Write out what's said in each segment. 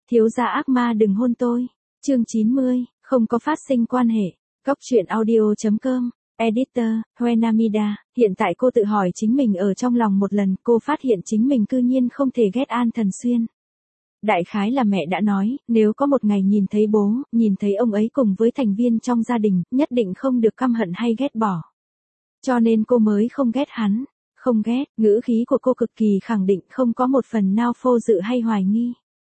Thiếu gia ác ma đừng hôn tôi. Chương 90, không có phát sinh quan hệ. Cóc truyện audio.com. Editor, Huenamida. Hiện tại cô tự hỏi chính mình ở trong lòng một lần, cô phát hiện chính mình cư nhiên không thể ghét An Thần Xuyên. Đại khái là mẹ đã nói, nếu có một ngày nhìn thấy bố, nhìn thấy ông ấy cùng với thành viên trong gia đình, nhất định không được căm hận hay ghét bỏ. Cho nên cô mới không ghét hắn. Không ghét, ngữ khí của cô cực kỳ khẳng định, không có một phần nào phô dự hay hoài nghi.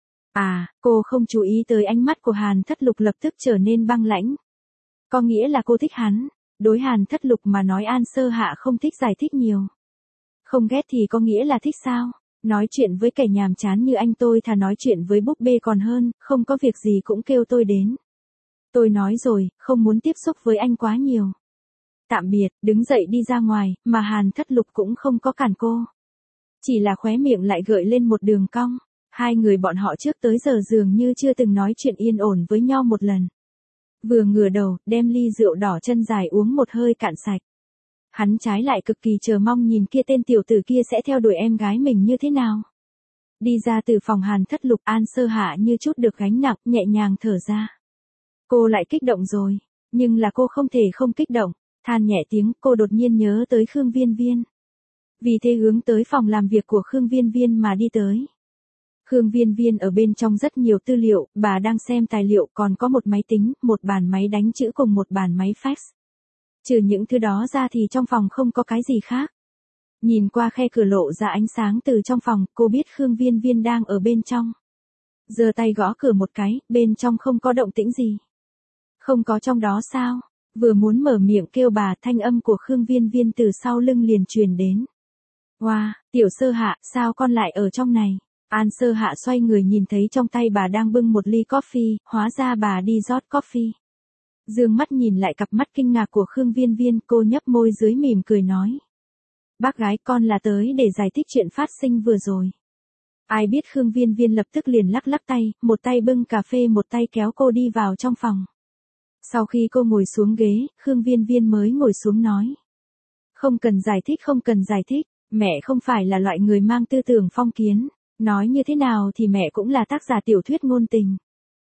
Cô không chú ý tới ánh mắt của Hàn Thất Lục lập tức trở nên băng lãnh. Có nghĩa là cô thích hắn. Đối Hàn Thất Lục mà nói An Sơ Hạ không thích giải thích nhiều. Không ghét thì có nghĩa là thích sao? Nói chuyện với kẻ nhàm chán như anh tôi thà nói chuyện với búp bê còn hơn, không có việc gì cũng kêu tôi đến. Tôi nói rồi, không muốn tiếp xúc với anh quá nhiều. Tạm biệt, đứng dậy đi ra ngoài, mà Hàn Thất Lục cũng không có cản cô. Chỉ là khóe miệng lại gợi lên một đường cong. Hai người bọn họ trước tới giờ dường như chưa từng nói chuyện yên ổn với nhau một lần. Vừa ngửa đầu, đem ly rượu đỏ chân dài uống một hơi cạn sạch. Hắn trái lại cực kỳ chờ mong nhìn kia tên tiểu tử kia sẽ theo đuổi em gái mình như thế nào. Đi ra từ phòng Hàn Thất Lục, An Sơ Hạ như chút được gánh nặng, nhẹ nhàng thở ra. Cô lại kích động rồi, nhưng là cô không thể không kích động, than nhẹ tiếng, cô đột nhiên nhớ tới Khương Viên Viên. Vì thế hướng tới phòng làm việc của Khương Viên Viên mà đi tới. Khương Viên Viên ở bên trong rất nhiều tư liệu, bà đang xem tài liệu, còn có một máy tính, một bàn máy đánh chữ cùng một bàn máy fax. Trừ những thứ đó ra thì trong phòng không có cái gì khác. Nhìn qua khe cửa lộ ra ánh sáng từ trong phòng, cô biết Khương Viên Viên đang ở bên trong. Giơ tay gõ cửa một cái, bên trong không có động tĩnh gì. Không có trong đó sao? Vừa muốn mở miệng kêu bà, thanh âm của Khương Viên Viên từ sau lưng liền truyền đến. Wow, tiểu Sơ Hạ, sao con lại ở trong này? An Sơ Hạ xoay người nhìn thấy trong tay bà đang bưng một ly coffee, hóa ra bà đi rót coffee. Dương mắt nhìn lại cặp mắt kinh ngạc của Khương Viên Viên, cô nhấp môi dưới mỉm cười nói. Bác gái, con là tới để giải thích chuyện phát sinh vừa rồi. Ai biết Khương Viên Viên lập tức liền lắc lắc tay, một tay bưng cà phê một tay kéo cô đi vào trong phòng. Sau khi cô ngồi xuống ghế, Khương Viên Viên mới ngồi xuống nói. Không cần giải thích, không cần giải thích, mẹ không phải là loại người mang tư tưởng phong kiến. Nói như thế nào thì mẹ cũng là tác giả tiểu thuyết ngôn tình.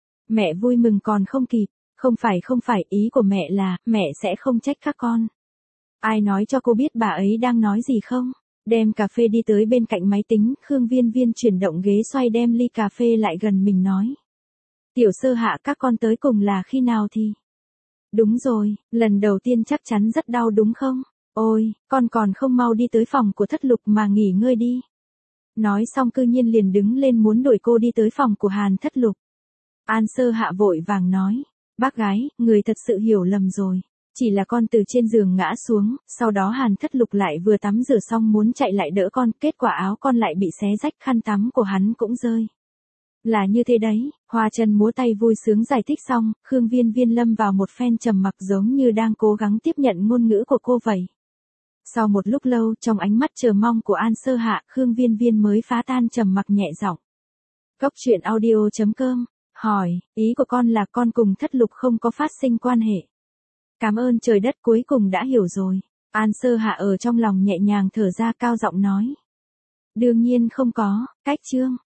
Mẹ vui mừng còn không kịp, không phải, ý của mẹ là, mẹ sẽ không trách các con. Ai nói cho cô biết bà ấy đang nói gì không? Đem cà phê đi tới bên cạnh máy tính, Khương Viên Viên chuyển động ghế xoay đem ly cà phê lại gần mình nói. Tiểu Sơ Hạ, các con tới cùng là khi nào thì? Đúng rồi, lần đầu tiên chắc chắn rất đau đúng không? Ôi, con còn không mau đi tới phòng của Thất Lục mà nghỉ ngơi đi. Nói xong cư nhiên liền đứng lên muốn đuổi cô đi tới phòng của Hàn Thất Lục. An Sơ Hạ vội vàng nói, bác gái, người thật sự hiểu lầm rồi. Chỉ là con từ trên giường ngã xuống, sau đó Hàn Thất Lục lại vừa tắm rửa xong muốn chạy lại đỡ con, kết quả áo con lại bị xé rách, khăn tắm của hắn cũng rơi. Là như thế đấy, Hoa Chân múa tay vui sướng giải thích xong, Khương Viên Viên lâm vào một phen trầm mặc giống như đang cố gắng tiếp nhận ngôn ngữ của cô vậy. Sau một lúc lâu, trong ánh mắt chờ mong của An Sơ Hạ, Khương Viên Viên mới phá tan trầm mặc nhẹ giọng. Cóc truyện audio.com, hỏi, ý của con là con cùng Thất Lục không có phát sinh quan hệ. Cảm ơn trời đất, cuối cùng đã hiểu rồi. An Sơ Hạ ở trong lòng nhẹ nhàng thở ra, cao giọng nói. Đương nhiên không có, cách chương.